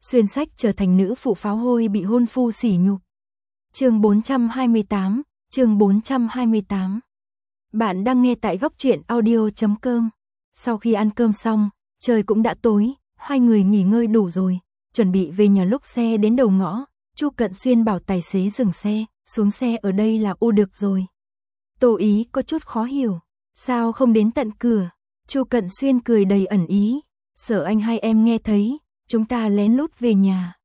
xuyên sách trở thành nữ phụ pháo hôi bị hôn phu sỉ nhục. Chương 428. Bạn đang nghe tại góc truyện audio.com. Sau khi ăn cơm xong, trời cũng đã tối, hai người nghỉ ngơi đủ rồi, chuẩn bị về nhà. Lúc xe đến đầu ngõ, Chu Cận Xuyên bảo tài xế dừng xe, xuống xe ở đây là được rồi. Tô Ý có chút khó hiểu, sao không đến tận cửa? Chu Cận Xuyên cười đầy ẩn ý, sợ anh hai em nghe thấy, chúng ta lén lút về nhà.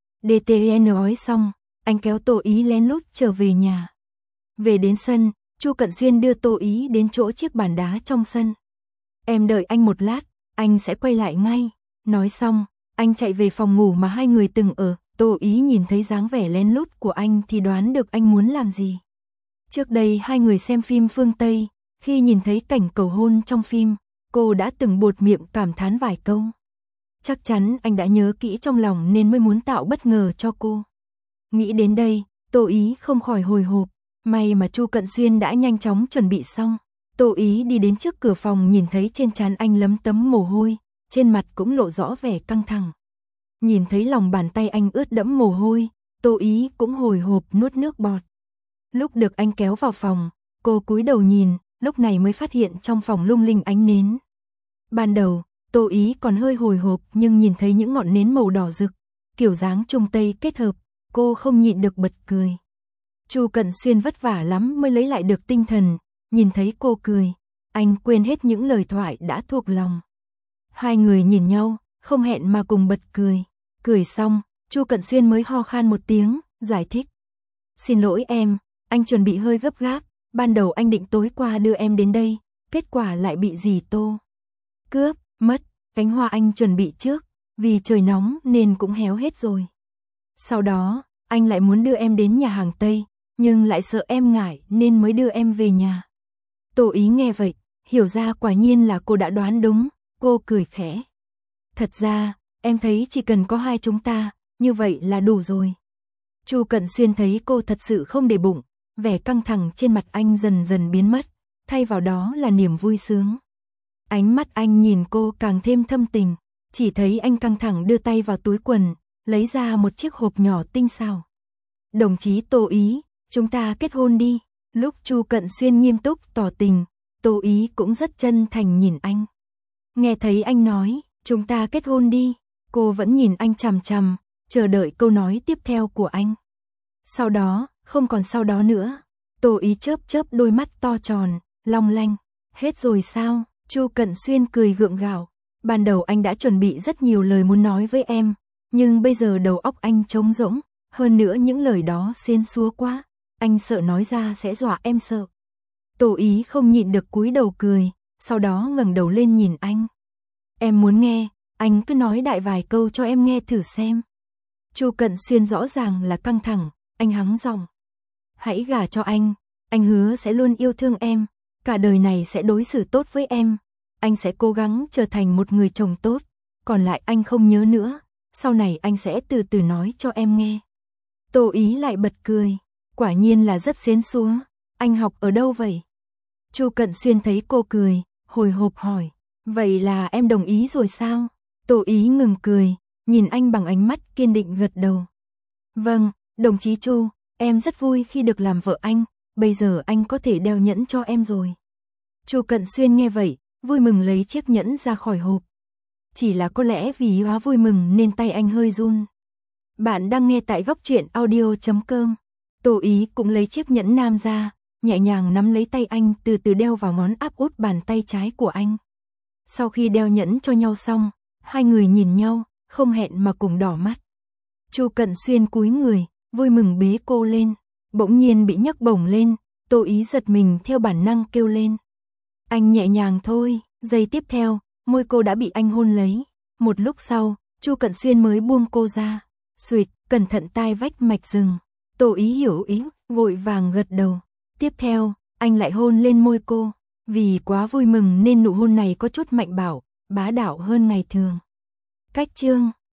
DTN nói xong, anh kéo Tô Ý lén lút trở về nhà. Về đến sân, Chu Cận Xuyên đưa Tô Ý đến chỗ chiếc bàn đá trong sân. Em đợi anh một lát, anh sẽ quay lại ngay. Nói xong, anh chạy về phòng ngủ mà hai người từng ở. Tô Ý nhìn thấy dáng vẻ lén lút của anh thì đoán được anh muốn làm gì. Trước đây hai người xem phim phương Tây, khi nhìn thấy cảnh cầu hôn trong phim, cô đã từng buột miệng cảm thán vài câu. Chắc chắn anh đã nhớ kỹ trong lòng nên mới muốn tạo bất ngờ cho cô. Nghĩ đến đây, Tô Ý không khỏi hồi hộp. May mà Chu Cận Xuyên đã nhanh chóng chuẩn bị xong. Tô Ý đi đến trước cửa phòng, nhìn thấy trên trán anh lấm tấm mồ hôi, trên mặt cũng lộ rõ vẻ căng thẳng. Nhìn thấy lòng bàn tay anh ướt đẫm mồ hôi, Tô Ý cũng hồi hộp nuốt nước bọt. Lúc được anh kéo vào phòng, cô cúi đầu nhìn, lúc này mới phát hiện trong phòng lung linh ánh nến. Ban đầu, Tô Ý còn hơi hồi hộp, nhưng nhìn thấy những ngọn nến màu đỏ rực, kiểu dáng Trung Tây kết hợp, cô không nhịn được bật cười. Chu Cận Xuyên vất vả lắm mới lấy lại được tinh thần, nhìn thấy cô cười, anh quên hết những lời thoại đã thuộc lòng. Hai người nhìn nhau, không hẹn mà cùng bật cười. Cười xong, Chu Cận Xuyên mới ho khan một tiếng, giải thích. Xin lỗi em, anh chuẩn bị hơi gấp gáp, ban đầu anh định tối qua đưa em đến đây, kết quả lại bị dì Tô cướp mất. Cánh hoa anh chuẩn bị trước, vì trời nóng nên cũng héo hết rồi. Sau đó, anh lại muốn đưa em đến nhà hàng Tây, nhưng lại sợ em ngại nên mới đưa em về nhà. Tô Ý nghe vậy, hiểu ra quả nhiên là cô đã đoán đúng, cô cười khẽ. Thật ra, em thấy chỉ cần có hai chúng ta, như vậy là đủ rồi. Chu Cận Xuyên thấy cô thật sự không để bụng, vẻ căng thẳng trên mặt anh dần dần biến mất, thay vào đó là niềm vui sướng. Ánh mắt anh nhìn cô càng thêm thâm tình, chỉ thấy anh căng thẳng đưa tay vào túi quần, lấy ra một chiếc hộp nhỏ tinh xảo. Đồng chí Tô Ý, chúng ta kết hôn đi. Lúc Chu Cận Xuyên nghiêm túc tỏ tình, Tô Ý cũng rất chân thành nhìn anh. Nghe thấy anh nói, chúng ta kết hôn đi, cô vẫn nhìn anh chằm chằm, chờ đợi câu nói tiếp theo của anh. Sau đó, không còn sau đó nữa. Tô Ý chớp chớp đôi mắt to tròn, long lanh. Hết rồi sao? Chu Cận Xuyên cười gượng gạo. Ban đầu anh đã chuẩn bị rất nhiều lời muốn nói với em, nhưng bây giờ đầu óc anh trống rỗng, hơn nữa những lời đó xến xúa quá, anh sợ nói ra sẽ dọa em sợ. Tô Ý không nhịn được cúi đầu cười, sau đó ngẩng đầu lên nhìn anh. Em muốn nghe, anh cứ nói đại vài câu cho em nghe thử xem. Chu Cận Xuyên rõ ràng là căng thẳng, anh hắng giọng. Hãy gả cho anh hứa sẽ luôn yêu thương em, cả đời này sẽ đối xử tốt với em, anh sẽ cố gắng trở thành một người chồng tốt, còn lại anh không nhớ nữa, sau này anh sẽ từ từ nói cho em nghe. Tô Ý lại bật cười, quả nhiên là rất xến xúa, anh học ở đâu vậy? Chu Cận Xuyên thấy cô cười, hồi hộp hỏi, vậy là em đồng ý rồi sao? Tô Ý ngừng cười, nhìn anh bằng ánh mắt kiên định gật đầu. Vâng, đồng chí Chu, em rất vui khi được làm vợ anh, bây giờ anh có thể đeo nhẫn cho em rồi. Chu Cận Xuyên nghe vậy, vui mừng lấy chiếc nhẫn ra khỏi hộp. Chỉ là có lẽ vì quá vui mừng nên tay anh hơi run. Bạn đang nghe tại góc truyện audio.com. Tô Ý cũng lấy chiếc nhẫn nam ra, nhẹ nhàng nắm lấy tay anh, từ từ đeo vào ngón áp út bàn tay trái của anh. Sau khi đeo nhẫn cho nhau xong, hai người nhìn nhau, không hẹn mà cùng đỏ mắt. Chu Cận Xuyên cúi người, vui mừng bế cô lên, bỗng nhiên bị nhấc bổng lên, Tô Ý giật mình theo bản năng kêu lên. Anh nhẹ nhàng thôi, giây tiếp theo, môi cô đã bị anh hôn lấy. Một lúc sau, Chu Cận Xuyên mới buông cô ra. Xuỵt, cẩn thận tai vách mạch rừng. Tô Ý hiểu ý, vội vàng gật đầu. Tiếp theo, anh lại hôn lên môi cô. Vì quá vui mừng nên nụ hôn này có chút mạnh bạo, bá đạo hơn ngày thường. Cách chương